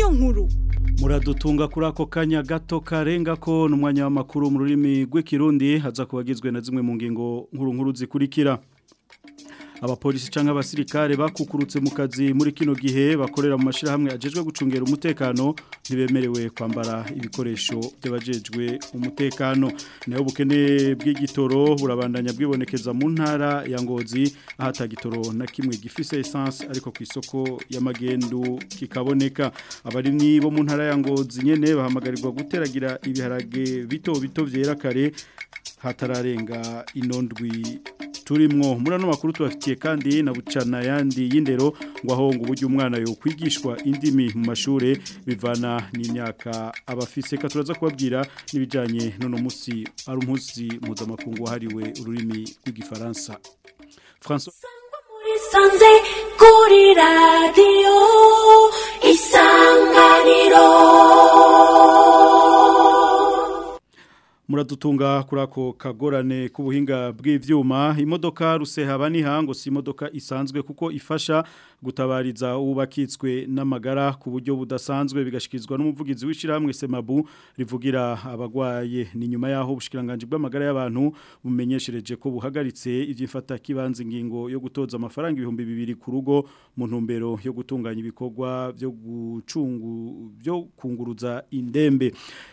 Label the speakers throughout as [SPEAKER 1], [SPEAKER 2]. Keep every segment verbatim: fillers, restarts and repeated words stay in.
[SPEAKER 1] niyo nkuru.
[SPEAKER 2] Muradutunga kuri ako kanya gato karenga ko n'umwanya w'amakuru mu rurimi rw'ikirundi haza kubagizwe na zimwe mu ngingo nkuru nkuru zikurikira. Abapolisi canke abasirikare bakukurutse mu kazi muri kino gihe bakorera mu mashirahamwe ajejwe gucungera umutekano ntibemerewe kwambara ibikoresho by'abajejwe umutekano. Nayo bukene bw'igitoro burabandanya bwibonekeza mu ntara ya Ngozi ahata gitoro na kimwe gifise essence ariko ku isoko y'amagendu kikaboneka. Abarimyi bo mu ntara ya Ngozi nyene bahamagarirwa guteragira ibiharage bito bito vyera kare hatararenga inondwi turimwo. Murano makuru tubafitiye kandi na bucana yandi y'indero ngo aho ngo uburyo umwana yo kwigishwa indimi mu mashure bivana n'imyaka abafise. Ka turaza kubabwira nibijanye nono musi ari umunsi mpuzamakungu wahariwe ururimi rw'igifaransa. François
[SPEAKER 3] Sanze kuri radio Isanganiro.
[SPEAKER 2] Muradutunga kurako kagorane kubuhinga bw'ivyuma. Imodoka rusehaba nihango si imodoka isanzwe kuko ifasha gutabariza ubakitswe n'amagara ku buryo budasanzwe bigashikizwa n'umuvugizi w'ishiramwe Semabu rivugira abagwaye. Ni nyuma yaho ubushikiranganje bw'amagara y'abantu bumenyeshereje ko buhagaritse ivyifata kibanza ingingo yo gutoza amafaranga ibihumbi bibiri ku rugo mu ntumbero yo gutunganya ibikorwa byo gucungu byo kunguruza indembe.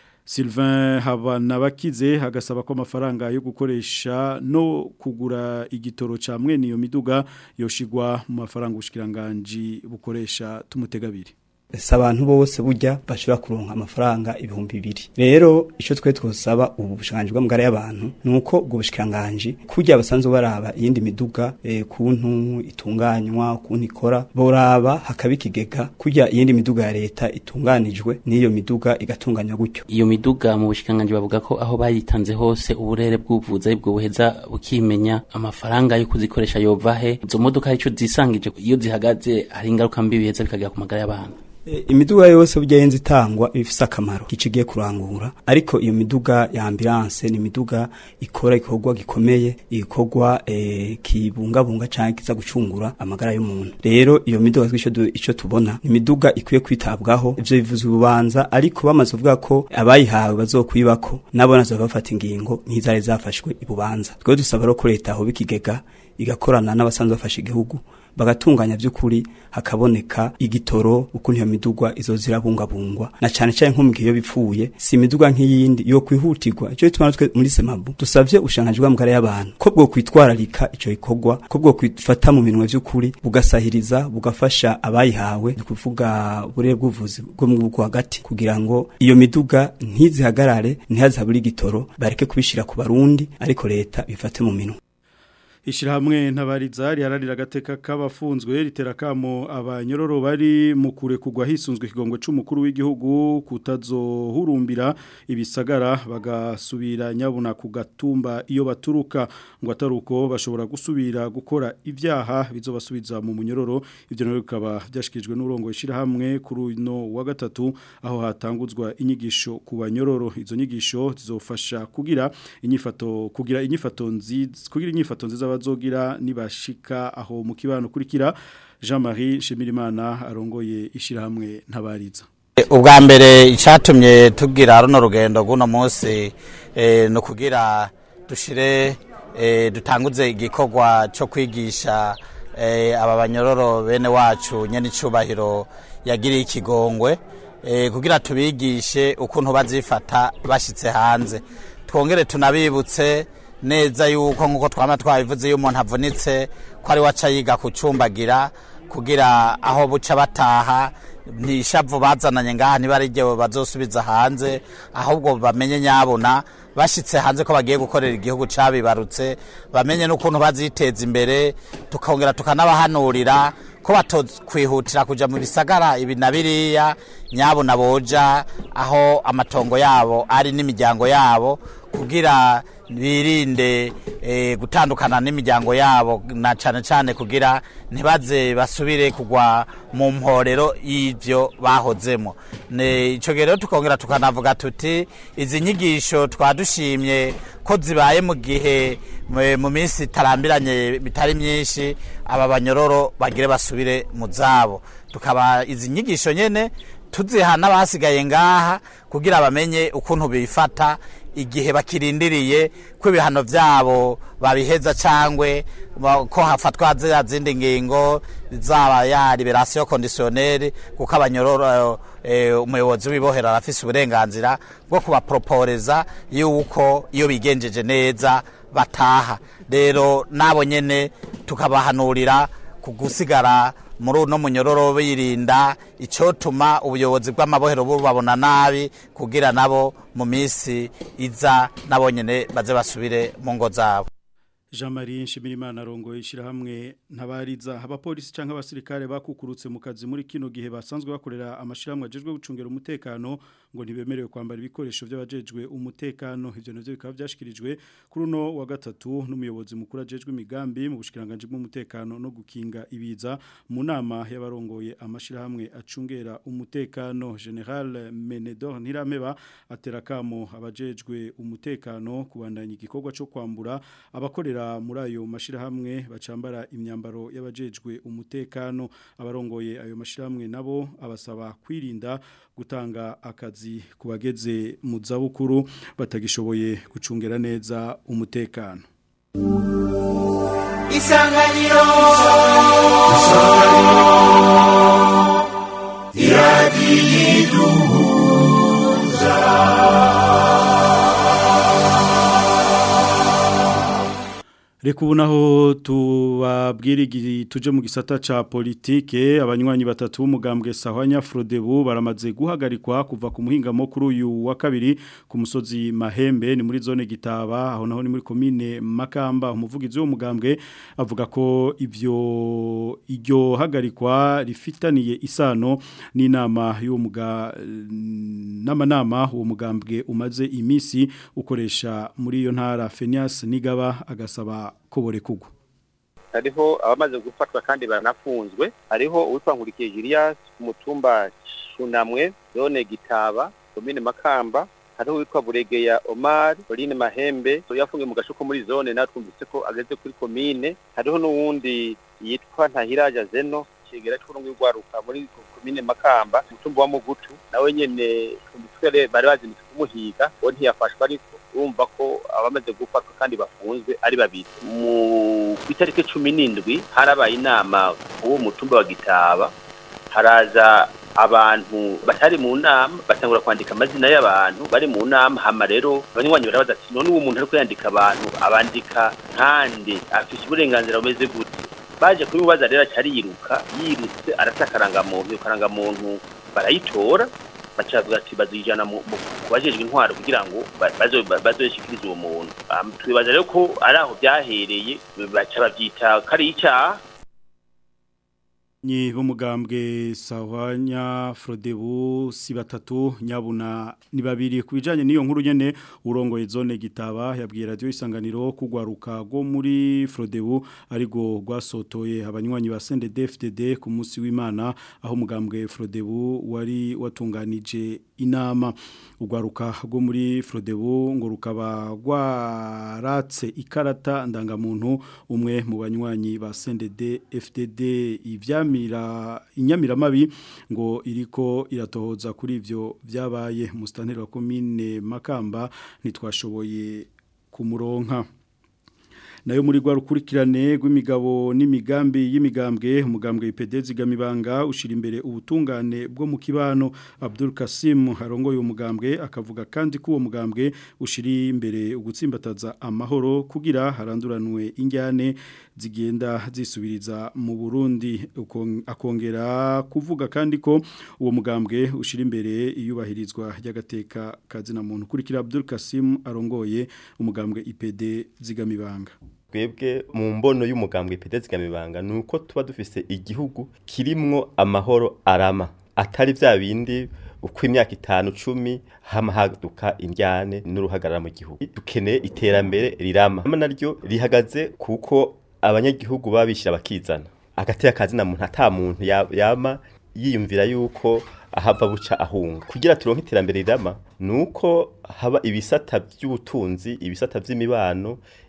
[SPEAKER 2] Sylvain Habanabakize hagasaba ko amafaranga yo gukoresha no kugura igitoro ca mwene iyo miduga yoshigwa mu mafaranga ubushikiranganje bukoresha tumutegabiri.
[SPEAKER 4] Sabantu bose burya bashobora kuronka amafaranga ibihumbi bibiri. Rero ico twe twosaba ubu bushikanganje bw'amagara y'abantu nuko ubwo bushikanganje kujya basanzwe baraba iyindi miduga e, kuntu itunganywa kuntu ikora boraba hakabikigega kujya iyindi miduga ya leta itunganijwe niyo miduga igatunganywa gutyo.
[SPEAKER 5] Iyo miduga mu bushikanganje bavuga ko aho bayitanze hose uburere bw'ubuvuzi bwo buheza bukimenya amafaranga yo kuzikoresha yovahe. Izo modoka ico zisangije iyo zihagaze hari ingaruka mbi biheza bikagira ku magara y'abantu.
[SPEAKER 4] E, imiduga yose bugenzi itangwa ifise akamaro kicigiye kurangura ariko iyo miduga ya ambulance ni miduga ikora ikorwa gikomeye ikorwa e, kibungabunga canke kiza gucungura amagara y'umuntu. Rero iyo miduga twisho ico tubona ni miduga ikwiye kwitabwaho ivyo bivuze ububanza ariko bamaze kuvuga ko abayihawe bazokwibako nabo nazo bafata ingingo ntizari zafashwe ibubanza. Twe dusaba ro ko leta aho bikigega igakorana n'abasanzwe bafasha igihugu bagatunganya by'ukuri hakaboneka igitoro ukuntu iyo midugwa izozira bungabungwa na cyane cyane nko mu gihe yo bipfuye si imiduga nk'iyindi yo kwihutirwa. Ico bituma twe muri Semabu dusavye ushangajwe amagara y'abantu ko bwo kwitwararika ico ikogwa ko bwo kwifata mu minwe by'ukuri bugasahiriza bugafasha abayihawe kuvuga burere bw'uvuzi bwo mu bwo hagati kugira ngo iyo miduga ntizihagarare ntihazaburi igitoro bareke kubishira ku barundi ariko leta bifate mu minwe.
[SPEAKER 2] Ishirahamwe ntabariza rihararira agateka k'abafunzwe riterakamo abanyororo bari mu kure kugwa hisunzwe ikigongo c'umukuru w'igihugu kutazohurumbira ibisagara bagasubira nyabuna ku gatumba iyo baturuka ngo ataruko bashobora gusubira gukora ivyaha bizobasubiza mu munyororo. Ivyo nero bikaba byashikijwe n'urongo ishirahamwe kuri no wa gatatu aho hatanguzwa inyigisho ku banyororo. Izo nyigisho zizofasha kugira inyifato kugira inyifato nziza kugira inyifato nziza bazogira nibashika aho mu kibano kurikira. Jean-Marie Shimirimana arongoye ishirahamwe ntabariza.
[SPEAKER 6] Ubwa mbere icatumye tugira runo rugendo guno munsi e, no kugira dushire e, dutanguze igikorwa cyo kwigisha e, aba banyororo bene wacu nyene icubahiro yagiriye ikigongwe e, kugira tubigishe ukuntu bazifata bashitse hanze. Twongere tunabibutse neza yuko nkuko twama twabivuze iyo umuntu avunitse ko ari waca yiga kucumbagira kugira aho buca bataha nishavu bazananye ngaha nibarije bazosubiza hanze ahubwo bamenye nyabona bashitse hanze ko bagiye gukorera igihugu cabibarutse bamenye n'ukuntu baziteza imbere tukongera tukanabahanurira ko batokwihutira kuja mu bisagara ibi nabiriya nyabona boja aho amatongo yabo ari n'imiryango yabo kugira birinde e, gutandukana n'imiryango yabo na cyane cyane kugira ntibaze basubire kugwa mu mporero y'ivyo bahozemo. Ne ico rero tukongera tukanavuga tuti izi nyigisho twadushimye ko zibaye mu gihe mu minsi tarambiranye bitari myinshi aba banyororo bagire basubire mu zabo. Tukaba izi nyigisho nyene tuziha n'abasigaye ngaha kugira bamenye ukuntu bifata igihe bakirindiriye ko ibihano byabo babiheza cyangwe ko hafatwa za zindi ngingo zaba ya liberation conditionnelle kuko abanyororo umuyobozi w'ibohera arafise uburenganzira bwo kubaproporeza yuko iyo bigenjeje neza bataha. Rero nabo nyene tukabahanurira kugusigara muri uno munyororo birinda icotuma ubuyobozi bw'amabohero bubabona nabi kugira nabo mu misi iza nabo nyene baze basubire mu ngo zabo.
[SPEAKER 2] Jean-Marie Nshimirimana arongoye ishirahamwe ntabariza abapolisi canke abasirikare bakukurutse mu kazi muri kino gihe basanzwe bakorera amashiramwe ajejwe gucungera umutekano ngo ntibemerewe kwambara ibikoresho by'abajejwe umutekano. Ivyo navyo bikaba byashikirijwe kuri uno wa gatatu n'umuyobozi mukuru ajejwe imigambi mu bushikiranganje bw'umutekano no gukinga ibiza mu nama y'abarongoye amashiramwe acungera umutekano. General Menedor Ntirameba aterakamo abajejwe umutekano kubandanya igikorwa cyo kwambura abakorera muri ayo mashirahamwe bacambara imyambaro y'abajejwe umutekano. Abarongoye ayo mashirahamwe nabo abasaba kwirinda gutanga akazi kubageze mu zabukuru batagishoboye gucungera neza umutekano.
[SPEAKER 1] Isanganiro iradiyiduhuza.
[SPEAKER 2] Reka ubu naho tubabwirigi tuje mu gisata ca politike. Abanywanyi batatu b'umugambwe Sahwanya Frodebu baramaze guhagarikwa kuva ku muhingamo kuri uyu wa kabiri ku musozi Mahembe ni muri zone Gitaba aho naho ni muri commune Makamba. Umuvugizi wo mugambwe avuga ko ivyo iryo hagarikwa rifitaniye isano n'inama y'umuga n'amanama uwo mugambwe umaze imisi ukoresha muri iyo ntara. Fenias Nigaba agasaba kobore kugwa.
[SPEAKER 7] Hariho abamaze gufatwa kandi baranafunzwe. Hariho uwitwa Nkurikiye Julius umutumba Shunamwe zone Gitaba commune Makamba. Hariho uwitwa Buregeya Omar Pauline Mahembe so yafungiye mu gashuko muri zone natwumvise ko ageze kuri commune. Hariho n'uwundi yitwa Ntahiraja Zeno kigera cy'urungu rwaruka muri commune Makamba umutumba wa Mugutu nawe nyene kumutwere bari bazinitse kumuhiga wo ntiyafashwa ariko urumva ko abamaze gufatwa kandi bafunzwe ari babiri. Mu itariki cumi n'indwi harabaye inama uwo mutumba wa Gitaba haraza abantu batari mu nama batangura kwandika amazina y'abantu bari mu nama. Hama rero abanywanyi barabaza ati none uwo muntu ari kwandika abantu abandika nkande afite uburenganzira bumeze gute. Baje kubibaza rero cyari yiruka yirutse arasakaranga muntu karanga muntu barayitora bacavuga ati bazijana mu kubajejwe intwaro kugira ngo bazoshikirize uwo muntu. Twibaza rero ko ari aho byahereye baca bavyita kari icyaha.
[SPEAKER 2] Ni b'umugambwe Sahwanya Frodebu si batatu nyabuna ni babiri kubijanye niyo nkuru nyene urongoye zone Gitaba yabwiye radio Isanganiro kugwaruka go muri Frodebu arigo gwasotoye abanywanyi ba C N D D F D D ku munsi w'Imana aho umugambwe Frodebu wari watunganije inama. Ugwaruka go muri Frodebu ngo rukaba gwaratse ikarata ndangamuntu umwe mu banywanyi ba C N D D F D D ivyami mira inyamiramabi ngo iriko iratohoza kuri ivyo byabaye. Mustanteri wa commune Makamba nitwashoboye kumuronka. Nayo muri gwa rukurikirane rw'imigabo n'imigambi y'imigambwe umugambwe I P D zigamibanga ushira imbere ubutungane bwo mu kibano. Abdul Kasim harongoye umugambwe akavuga kandi ko uwo mugambwe ushiri imbere ugutsimbataza amahoro kugira haranduranwe injyane zigenda zisubiriza mu Burundi. Akongera kuvuga kandi ko uwo mugambwe ushira imbere iyubahirizwa ry'agateka kazina muntu. Kurikira Abdul Kasim arongoye umugambwe I P D zigamibanga.
[SPEAKER 8] Twebwe mu mbono y'umugambwe I P D zigamibanga nuko tuba dufise igihugu kirimwo amahoro arama atari vya bindi uko imyaka itanu cumi hama haduka indyane n'uruhagarara mu gihugu. Dukeneye iterambere rirama ama naryo rihagaze kuko abanyagihugu babishira bakizana agateka kazina muntu ata muntu yama yiyumvira yuko ahava buca ahunga. Kugira turonke iterambere rirama nuko haba ibisata by'ubutunzi ibisata vy'imibano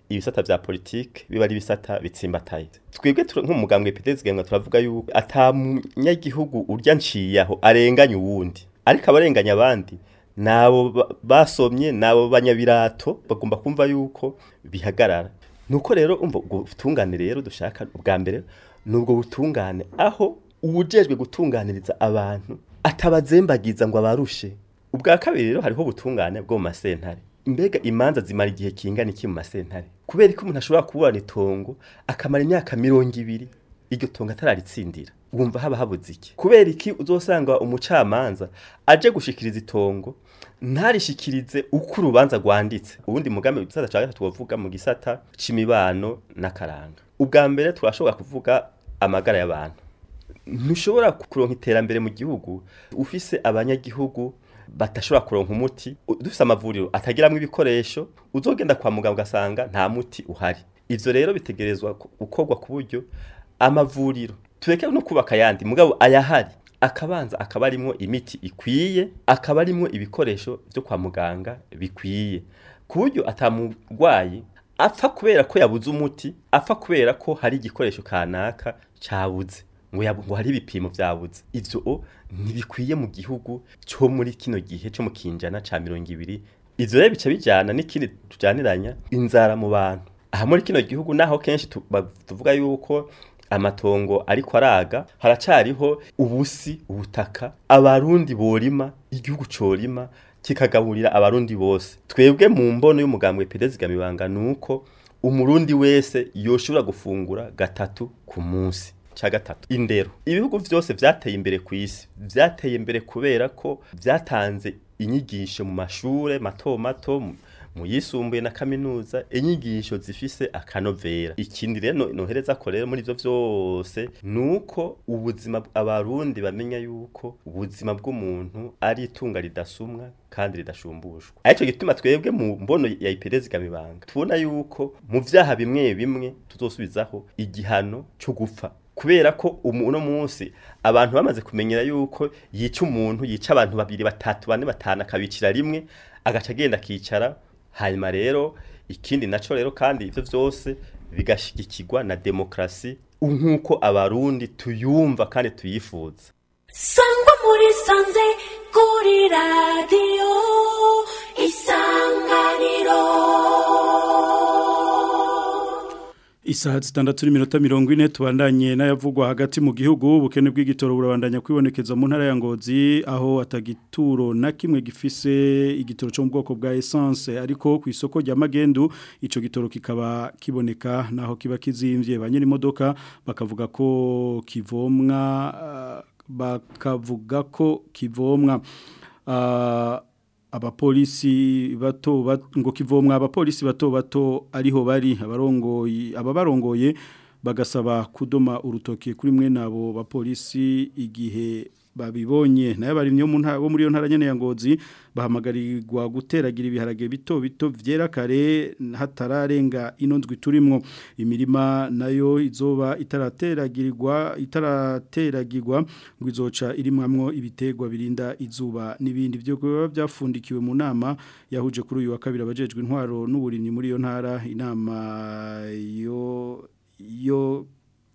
[SPEAKER 8] ibisata vya politike biba ari ibisata bitsimbataye. Twebwe nk'umugambwe P D Z turavuga yuko atamunyagihugu urya nciyaho arenganya uwundi, ariko abarenganya abandi nabo basomye nabo banyabirato bagomba kumva yuko bihagarara. Nuko rero umva ubutungane rero dushaka ubwa mbere nubwo butungane aho ubujejwe gutunganiriza abantu atabazembagiza ngo abarushe. Ubwa kabiri rero hariho butungane bwo mu masentare. Mbega imanza zimara igihe kingana iki mu masentare? Kubera ko umuntu ashobora kuburana itongo akamara imyaka mirongo ibiri iryo tongo atararitsindira. Wumva haba habuze iki? Kubera iki uzosanga umucamanza aje gushikiriza itongo ntarishikirize uko urubanza rwanditse. Ubundi mugambe bisata cyane tuvuga mu gisata c'imibano n'akaranga. Ubwa mbere turashobora kuvuga amagara y'abantu. Ntushobora kuronka iterambere mu gihugu ufise abanyagihugu batashobora kuronka umuti, dufise amavuriro atagiramwe ibikoresho, uzogenda kwa muganga ugasanga nta muti uhari. Ivyo rero bitegerezwa gukorwa ku buryo amavuriro tureke no kubaka yandi mugabo ayahari akabanza akaba arimo imiti ikwiye, akaba arimo ibikoresho byo kwa muganga bikwiye, ku buryo atamugwayi apfa kubera ko yabuze umuti, apfa kubera ko hari igikoresho kanaka cabuze ngo ngo hari ibipimo vyabuze. Ivyo ntibikwiye mu gihugu cyo muri kino gihe cyo mu kinjana ca mirongo ibiri. Ivyo rero bica bijana n'ikindi tujaniranya inzara mu bantu. Aha muri kino gihugu naho kenshi tuvuga yuko amatongo ariko araga, haracariho ubusi ubutaka abarundi borima, igihugu corima kikagaburira abarundi bose. Twebwe mu mbono y'umugambwe P D Z nuko umurundi wese yoshobora gufungura gatatu ku munsi. Cha gatatu indero. Ibihugu vyose vyateye imbere ku isi vyateye imbere kubera ko vyatanze inyigisho mu mashure mato mato mu yisumbuye na kaminuza, inyigisho zifise akanovera. Ikindi rero nohereza ko rero muri ivyo vyose nuko ubuzima abarundi bamenya yuko ubuzima bw'umuntu ari itunga ridasumwa kandi ridashumbushwa. Ariko gituma twebwe mu mbono ya I P D Z tubona yuko mu vyaha bimwe bimwe tuzosubizaho igihano cyo gupfa, kubera ko umuntu munsi abantu bamaze kumenyera yuko yica umuntu, yica abantu babiri batatu bane batana akabicira rimwe agaca agenda kicara. Hanyuma rero ikindi naco rero kandi ivyo vyose bigashigikirwa na demokrasi nkuko abarundi tuyumva kandi tuyifuza.
[SPEAKER 3] Sangwa muri sanze kuri radio Isanganiro.
[SPEAKER 2] Isaha zitandatu n'iminota mirongo ine tubandanye n'ayavugwa hagati mu gihugu. Ubukene bw'igitoro burabandanya kwibonekeza mu ntara ya Ngozi aho atagituro na kimwe gifise igitoro cyo mu bwoko bwa essence, ariko ku isoko rya Magendu ico gitoro kikaba kiboneka naho kiba kizimvye. Banyiri imodoka bakavuga ko kivomwa uh, bakavuga ko kivomwa uh, abapolisi bato bat, ngo kivomwa abapolisi bato bato ariho bari abarongoye ababarongoye bagasaba kudoma urutoke kuri mwe nabo bapolisi igihe babibonye. Nayo bari myo bo muri yo ntara nyene ya Ngozi bahamagarirwa guteragira ibiharage bito bito vyera kare hatararenga inondwi turimwo. Imirima nayo izoba itarateragirirwa itarateragirwa ngo izoca irimwamwo ibitegwa birinda izuba n'ibindi byo kuba byafundikiwe mu nama yahuje kuri uyu wa kabiri abajejwe intwaro n'uburimyi muri yo ntara. Inama yo yo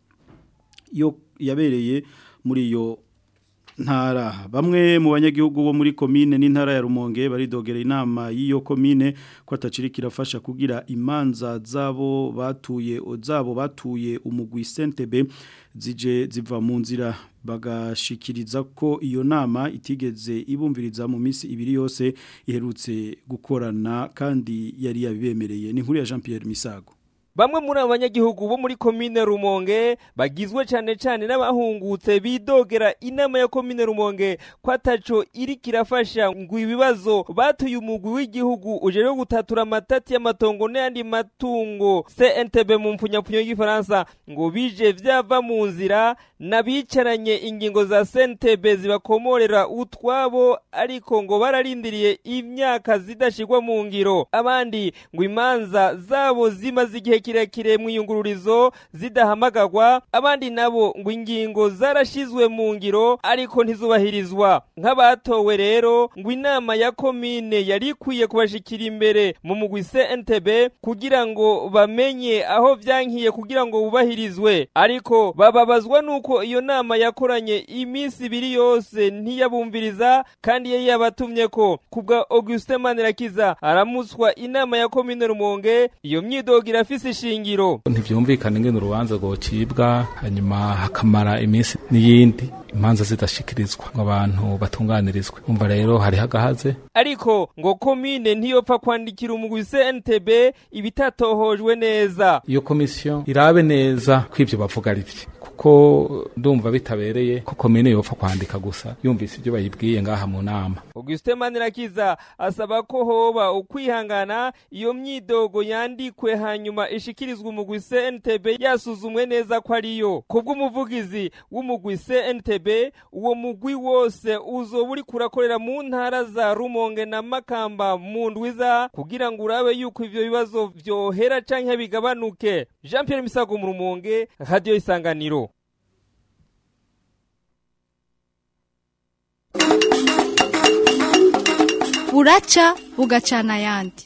[SPEAKER 2] yo yabereye muri yo ntara. Bamwe mu banyagihugu bo muri komine n'intara ya Rumonge baridogera inama y'iyo komine ko ataciri kirafasha kugira imanza zabo batuye zabo batuye umugwi Sentebe zije ziva mu nzira. Bagashikiriza ko iyo nama itigeze ibumviriza mu minsi ibiri yose iherutse gukorana kandi yari yabibemereye. Ni nkuru ya Jean Pierre Misago.
[SPEAKER 9] Bamwe muri abanyagihugu bo muri komine Rumonge bagizwe cyane cyane n'abahungutse bidogera inama ya komine Rumonge ko ataco iri kirafasha ngo ibibazo batuye umugwi w'igihugu uje no gutatura amatati y'amatongo n'andi matungo C N T B mu mfunyapfunyo y'Ifaransa ngo bije vyava mu nzira nabicaranye ingingo za C N T B zibakomorera utwabo, ariko ngo bararindiriye imyaka zidashigwa mu ngiro. Abandi ngo imanza zabo zimaze igihe kirekire mu yungururizo zidahamagagwa abandi nabo ngo ingingo zarashizwe mu ngiro ariko ntizubahirizwa nk'abatowe rero ngo inama ya komine yari ikwiye kubashikira imbere mu mugwi C N T B kugira ngo bamenye aho vyankiye kugira ngo bubahirizwe ariko bababazwa nuko iyo nama yakoranye iminsi ibiri yose ntiyabumviriza kandi yari yabatumye ko kubwa Augustin Manirakiza aramuswa inama ya komine Rumonge iyo myidogo irafise ishingiro
[SPEAKER 10] ntivyumvikana ingene urubanza rwocibwa hanyuma hakamara iminsi n'iyindi imanza zidashikirizwa ngo abantu batunganirizwe umva rero hari hagahaze
[SPEAKER 9] ariko ngo komine ntiyopfa kwandikira umugwi C N T B ibitatohojwe neza
[SPEAKER 10] iyo komisiyo irabe neza kw'ivyo bavuga ari vyo kuko ndumva bitabereye ko komine yopfa kwandika gusa yumvise ibyo bayibwiye ngaha mu nama
[SPEAKER 9] Augustin Manirakiza asaba ko hoba ukwihangana iyo myidogo yandikwe hanyuma ishikirizwa umugwi C N T B yasuzumwe neza ko ariyo kubw'umuvugizi w'umugwi C N T B uwo mugwi wose uzoba uri kurakorera mu ntara za Rumonge na Makamba mu ndwiza kugira ngo urabe yuko ivyo bibazo vyohera canke bigabanuke. Jean Pierre Misago mu Rumonge, Radio Isanganiro.
[SPEAKER 11] Buraca bugacana yandi.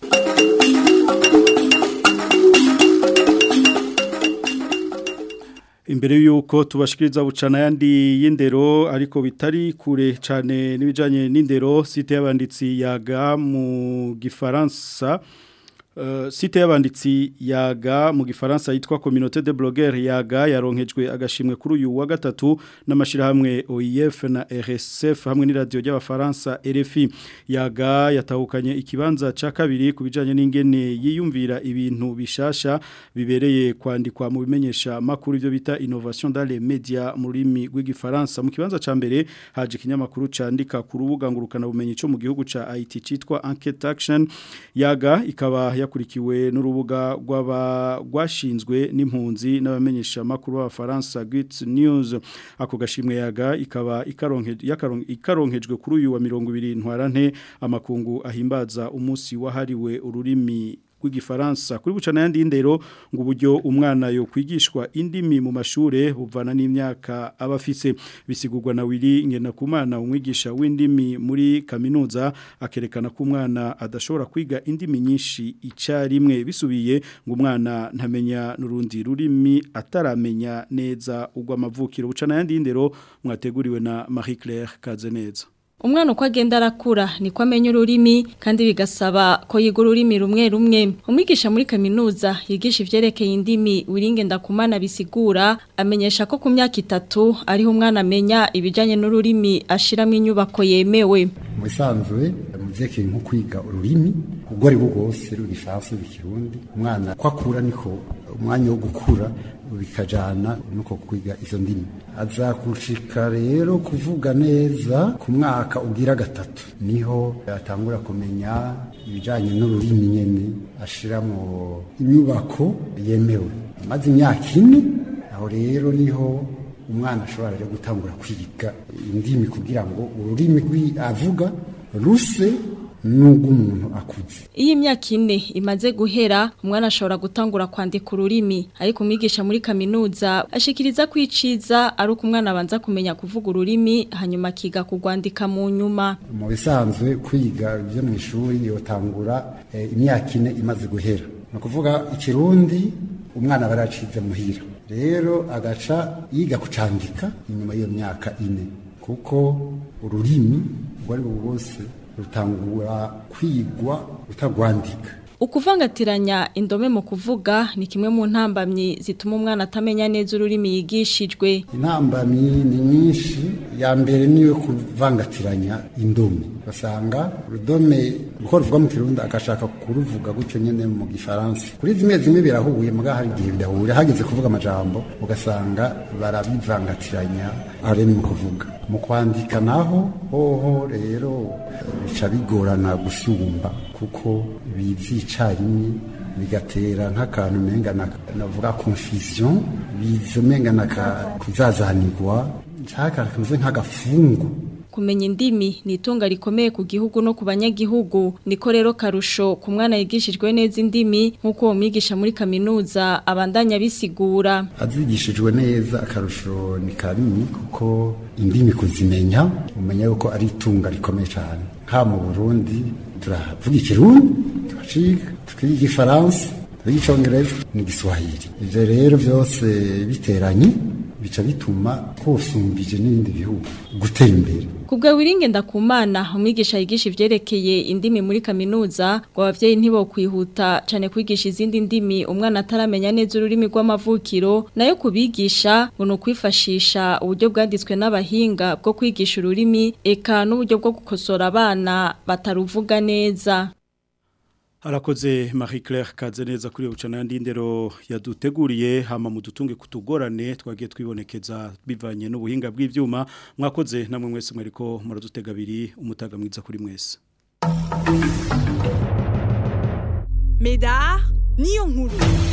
[SPEAKER 2] Imbere yuko tubashikiriza bucana yandi y'indero ariko bitari kure cyane n'ibijanye n'indero site y'abanditsi yaga mu gifaransa Uh, site y'abanditsi yaga mu gifaransa yitwa Communauté de Blogueurs yaga yaronkejwe agashimwe kuri uyu wa gatatu n'amashirahamwe O I F na R S F hamwe ni radio y'abafaransa R F I yaga yatahukanye ikibanza ca kabiri kubijanye n'ingene yiyumvira ibintu bishasha bibereye kwandikwa mu bimenyesha makuru byo bita innovation dans les médias mu rurimi rw'igifaransa mu kibanza ca mbere haje kinyamakuru candika ku rubuga ngurukana bumenyi cyo mu gihugu ca I T citwa Enquête Action yaga ikaba yakurikiwe n'urubuga rw'aba rwashinzwe n'impunzi n'abamenyesha makuru b'abafaransa Good News ako gashimwe yaga ikaba ikaronkeje ikaronkejwe kuri uyu wa mirongo ibiri ntwarante amakungu ahimbaza umunsi wahariwe ururimi rw'igifaransa kuri bucana yandi indero ngo uburyo umwana yo kwigishwa indimi mu mashure buvana n'imyaka abafise bisigurwa na Willy Ngenakumana umwigisha w'indimi muri kaminuza akerekana ko umwana adashobora kwiga indimi nyinshi icarimwe bisubiye ngo umwana ntamenya nurundi rurimi ataramenya neza ugwa amavukiro bucana yandi indero mwateguriwe na Marie Claire Kazeneza.
[SPEAKER 12] Umwana uko agenda arakura niko amenya ururimi kandi bigasaba ko yiga ururimi rumwe rumwe. Umwigisha muri kaminuza yigisha ivyerekeye indimi Willy Ngenakumana bisigura amenyesha ko ku myaka itatu ariho umwana amenya ibijanye n'ururimi ashiramwe inyubako yemewe.
[SPEAKER 13] Mu bisanzwe mu vyerekeye nko kwiga ururimi ubwo ari bwo bwose rw'igifaransa n'ikirundi umwana ko akura niko umwanya wo gukura bikajana nuko kwiga izo ndimi azakushika rero kuvuga neza ku mwaka ugira gatatu niho atangura kumenya ibijanye n'ururimi nyene ashiramo inyubako yemewe maze imyaka ine aho rero niho umwana ashobora rero gutangura kwiga indimi kugira ngo ururimi rwi avuga ruse nubwo umuntu akuze.
[SPEAKER 12] Iyi myaka ine imaze guhera umwana ashobora gutangura kwandika ururimi ariko umwigisha muri kaminuza ashikiriza kwiciza ari uko umwana abanza kumenya kuvuga ururimi hanyuma akiga kugwandika mu nyuma.
[SPEAKER 13] Mu bisanzwe kwiga byo mu ishuri yotangura e, imyaka ine imaze guhera. No kuvuga ikirundi umwana baracize muhira. Rero agaca yiga kucandika inyuma y'iyo myaka ine kuko ururimi rwari bwose rutangura kwigwa utagwandika.
[SPEAKER 12] Ukuvangatiranya indome mu kuvuga ni kimwe mu ntambamyi zituma umwana atamenya neza ururimi yigishijwe.
[SPEAKER 13] Intambamyi ni nyinshi, ya mbere niyo kuvangatiranya indome. Basanga urudome uko ruvuga mu kirundi agashaka kuruvuga gutyo nyene mu gifaransa. Kuri zimwe zimwe birahuye muga hari igihe bidahura hageze kuvuga amajambo ugasanga barabivangatiranya ari mu kuvuga. Mu kwandika naho hoho rero bica bigorana gusumba kuko bizicarimwe bigatera nk'akantu menga navuga confusion bizo menga naka kuzazanirwa nshaka kameze nk'agafungu
[SPEAKER 12] kumenya indimi ni itunga rikomeye ku gihugu no ku banyagihugu niko rero karusho ku mwana yigishijwe neza indimi nk'uko uwo mwigisha muri kaminuza abandanya bisigura
[SPEAKER 13] azigishijwe neza akarusho ni kanini kuko indimi kuzimenya umenya yuko ari itunga rikomeye cyane nka mu Burundi turavuga ikirundi turaciga tukiga igifaransa tukiga icongereza n'igiswahili ivyo rero byose biteranye bica bituma kosumbije n'ibindi bihugu gutera imbere
[SPEAKER 12] kubwa wiringe ndakumana umwigisha yigisha ivyerekeye indimi muri kaminuza ngo abavyeyi ntibo kwihuta cane kwigisha izindi ndimi umwana ataramenya neza ururimi rw'amavukiro nayo kubigisha ngo no kwifashisha uburyo bwanditswe n'abahinga bwo kwigisha ururimi eka n'uburyo bwo gukosora abana bataruvuga neza.
[SPEAKER 2] Harakoze Marie Claire Kazeneza kuri ubucana yandindero yaduteguriye hama mudutunge kutugorane twagiye twibonekeza bivanye n'ubuhinga bw'ivyuma mwakoze namwe mwese mweriko muradutega biri umutaga mwiza kuri mwese.
[SPEAKER 14] Medar niyo nkuru